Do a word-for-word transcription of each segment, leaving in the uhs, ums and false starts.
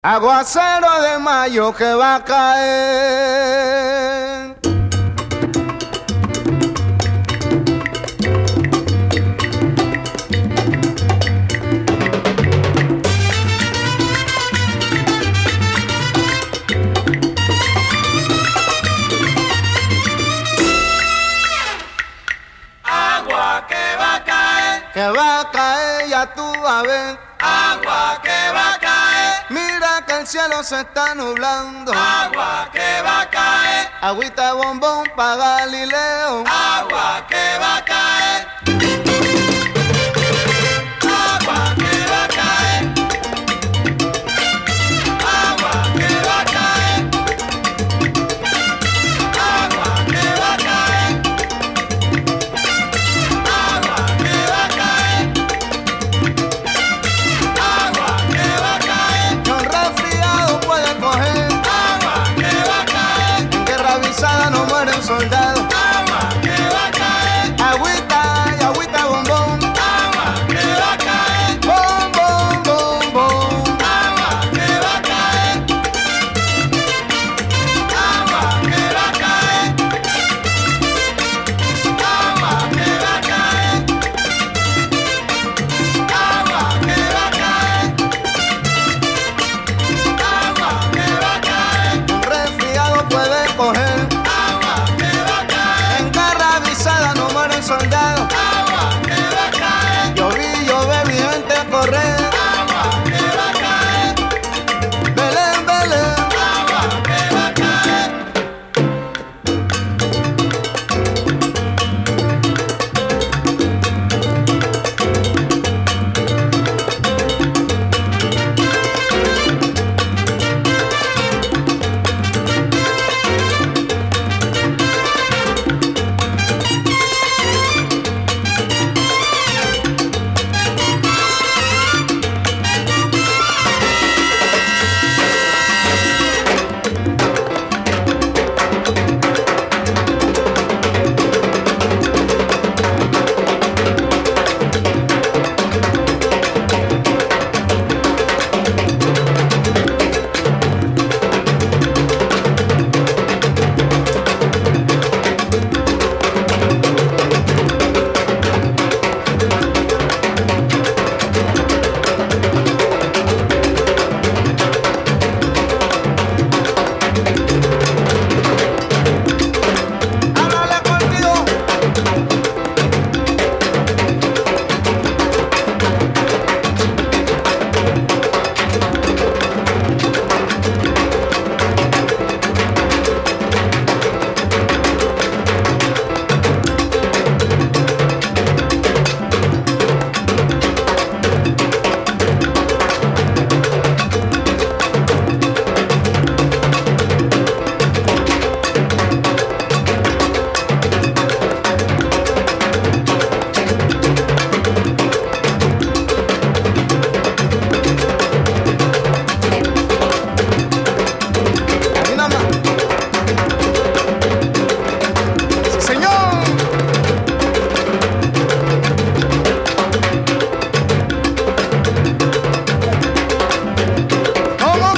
Aguacero de mayo que va a caer. Agua que va a caer, Que va a caer, ya tú vas a ver. agua que va a caer, Mira que el cielo se está nublando. agua que va a caer, Agüita de bombón pa' Galileo. agua que va a caer. Agua que va a caer, agua que va a caer, agua que va a caer, agua que va a caer, agua que va a caer, Que un resfriado puede coger. agua que va a caer, En guerra avisada no mueren soldados. agua que va a caer, Agüita y agüita de bombón. agua que va a caer, Bom, bom, bom, bom. agua que va a caer, agua que va a caer, agua que va a caer, agua que va a caer, agua que va a caer, Un resfriado puede coger. agua que va a caer, En guerra avisada no mueren soldados. agua que va a caer, Yo vi, yo vi gente correr. agua que va a caer, Belén, Belén. agua que va a caer. Háblale contigo. Así nada más. Sí, señor. ¿Cómo?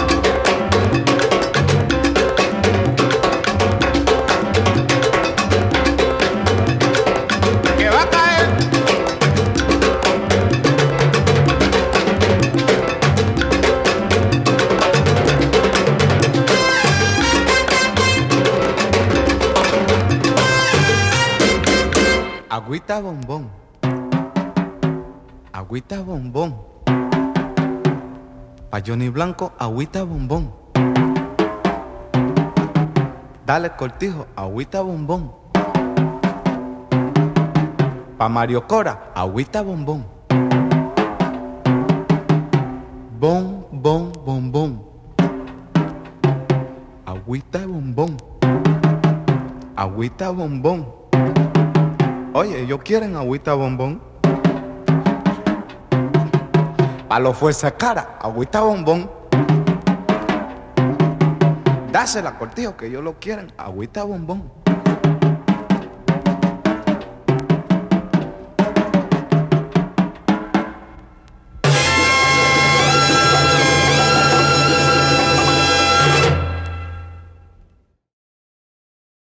Que va a caer. Agüita bombón. Agüita bombón. Pa' Johnny Blanco, agüita bombón. Dale cortijo, agüita bombón. Pa' Mario Cora, agüita bombón. Bom, bom, bombón. Agüita bombón. Agüita bombón. Oye, ellos quieren agüita bombón. Pa' los fuerza cara, agüita bombón. Dásela, cortijo, que ellos lo quieren, agüita bombón.